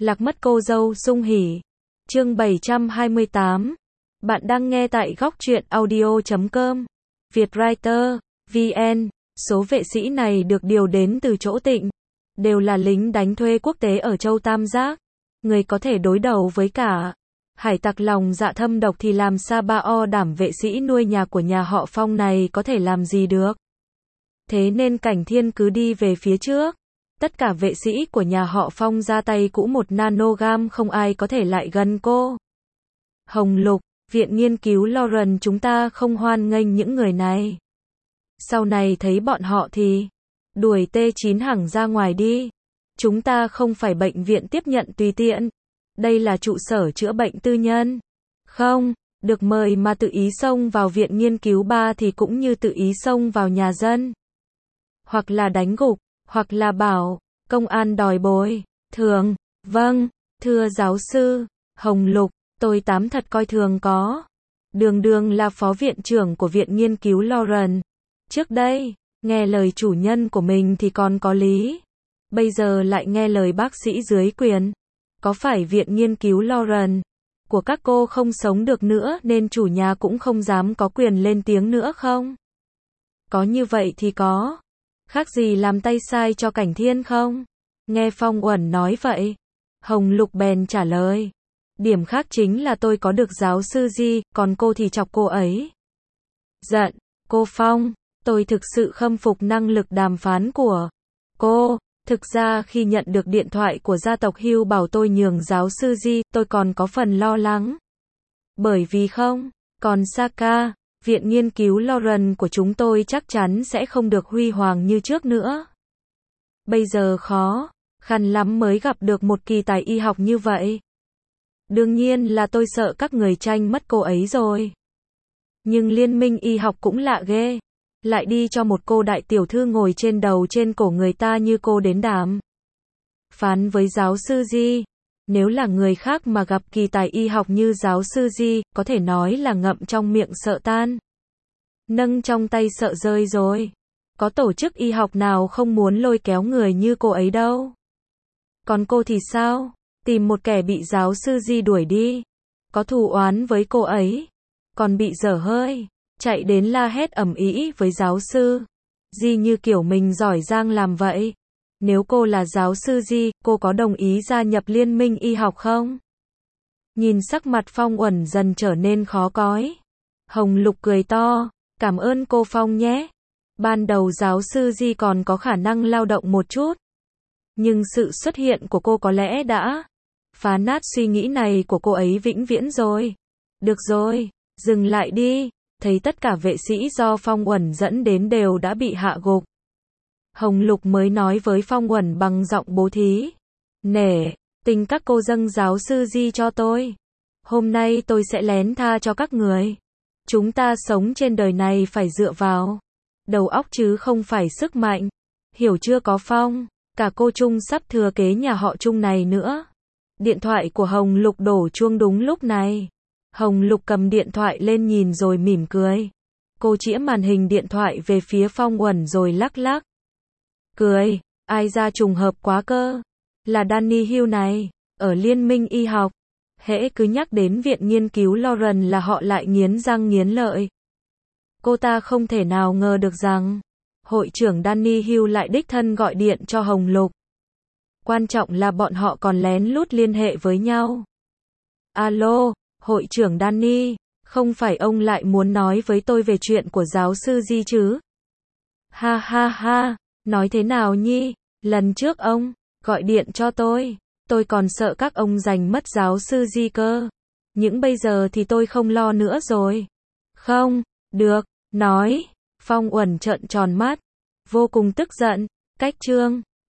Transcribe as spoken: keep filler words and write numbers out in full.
Lạc mất cô dâu sung hỉ. Chương bảy trăm hai mươi tám. Bạn đang nghe tại góc truyện audio chấm com. Vietwriter, vê en. Số vệ sĩ này được điều đến từ chỗ Tịnh. Đều là lính đánh thuê quốc tế ở châu Tam Giác. Người có thể đối đầu với cả hải tặc lòng dạ thâm độc thì làm sao ba o đảm vệ sĩ nuôi nhà của nhà họ Phong này có thể làm gì được. Thế nên Cảnh Thiên cứ đi về phía trước. Tất cả vệ sĩ của nhà họ Phong ra tay cũ một nanogam không ai có thể lại gần cô. Hồng Lục, viện nghiên cứu Lauren chúng ta không hoan nghênh những người này. Sau này thấy bọn họ thì đuổi T chín hẳn ra ngoài đi. Chúng ta không phải bệnh viện tiếp nhận tùy tiện. Đây là trụ sở chữa bệnh tư nhân. Không, được mời mà tự ý xông vào viện nghiên cứu ba thì cũng như tự ý xông vào nhà dân. Hoặc là đánh gục, hoặc là bảo công an đòi bồi thường. Vâng, thưa giáo sư Hồng Lục, tôi tám thật coi thường có. Đường Đường là phó viện trưởng của viện nghiên cứu Lauren. Trước đây, nghe lời chủ nhân của mình thì còn có lý. Bây giờ lại nghe lời bác sĩ dưới quyền. Có phải viện nghiên cứu Lauren của các cô không sống được nữa nên chủ nhà cũng không dám có quyền lên tiếng nữa không? Có như vậy thì có khác gì làm tay sai cho Cảnh Thiên không? Nghe Phong Uẩn nói vậy, Hồng Lục bèn trả lời. Điểm khác chính là tôi có được giáo sư Di, còn cô thì chọc cô ấy. Giận, cô Phong, tôi thực sự khâm phục năng lực đàm phán của cô. Thực ra khi nhận được điện thoại của gia tộc Hugh bảo tôi nhường giáo sư Di, tôi còn có phần lo lắng. Bởi vì không, còn Saka, viện nghiên cứu Lauren của chúng tôi chắc chắn sẽ không được huy hoàng như trước nữa. Bây giờ khó, khăn lắm mới gặp được một kỳ tài y học như vậy. Đương nhiên là tôi sợ các người tranh mất cô ấy rồi. Nhưng liên minh y học cũng lạ ghê. Lại đi cho một cô đại tiểu thư ngồi trên đầu trên cổ người ta như cô đến đàm phán với giáo sư Di. Nếu là người khác mà gặp kỳ tài y học như giáo sư Di, có thể nói là ngậm trong miệng sợ tan, nâng trong tay sợ rơi rồi. Có tổ chức y học nào không muốn lôi kéo người như cô ấy đâu. Còn cô thì sao? Tìm một kẻ bị giáo sư Di đuổi đi. Có thù oán với cô ấy. Còn bị dở hơi. Chạy đến la hét ầm ĩ với giáo sư Di như kiểu mình giỏi giang làm vậy. Nếu cô là giáo sư Di, cô có đồng ý gia nhập liên minh y học không? Nhìn sắc mặt Phong Uẩn dần trở nên khó coi. Hồng Lục cười to. Cảm ơn cô Phong nhé. Ban đầu giáo sư Di còn có khả năng lao động một chút. Nhưng sự xuất hiện của cô có lẽ đã phá nát suy nghĩ này của cô ấy vĩnh viễn rồi. Được rồi, dừng lại đi. Thấy tất cả vệ sĩ do Phong Uẩn dẫn đến đều đã bị hạ gục. Hồng Lục mới nói với Phong Uẩn bằng giọng bố thí. Nể, tình các cô dâng giáo sư Di cho tôi. Hôm nay tôi sẽ lén tha cho các người. Chúng ta sống trên đời này phải dựa vào đầu óc chứ không phải sức mạnh. Hiểu chưa có Phong? Cả cô Trung sắp thừa kế nhà họ Trung này nữa. Điện thoại của Hồng Lục đổ chuông đúng lúc này. Hồng Lục cầm điện thoại lên nhìn rồi mỉm cười. Cô chĩa màn hình điện thoại về phía Phong Uẩn rồi lắc lắc. Cười, ai ra trùng hợp quá cơ. Là Danny Hugh này, ở liên minh y học. Hễ cứ nhắc đến viện nghiên cứu Lauren là họ lại nghiến răng nghiến lợi. Cô ta không thể nào ngờ được rằng hội trưởng Danny Hugh lại đích thân gọi điện cho Hồng Lục. Quan trọng là bọn họ còn lén lút liên hệ với nhau. Alo, hội trưởng Danny, không phải ông lại muốn nói với tôi về chuyện của giáo sư Di chứ? Ha ha ha, nói thế nào nhi? Lần trước ông gọi điện cho tôi, tôi còn sợ các ông giành mất giáo sư Di cơ. Nhưng bây giờ thì tôi không lo nữa rồi. Không, được, nói. Phong Uẩn trợn tròn mắt, vô cùng tức giận. Cách chương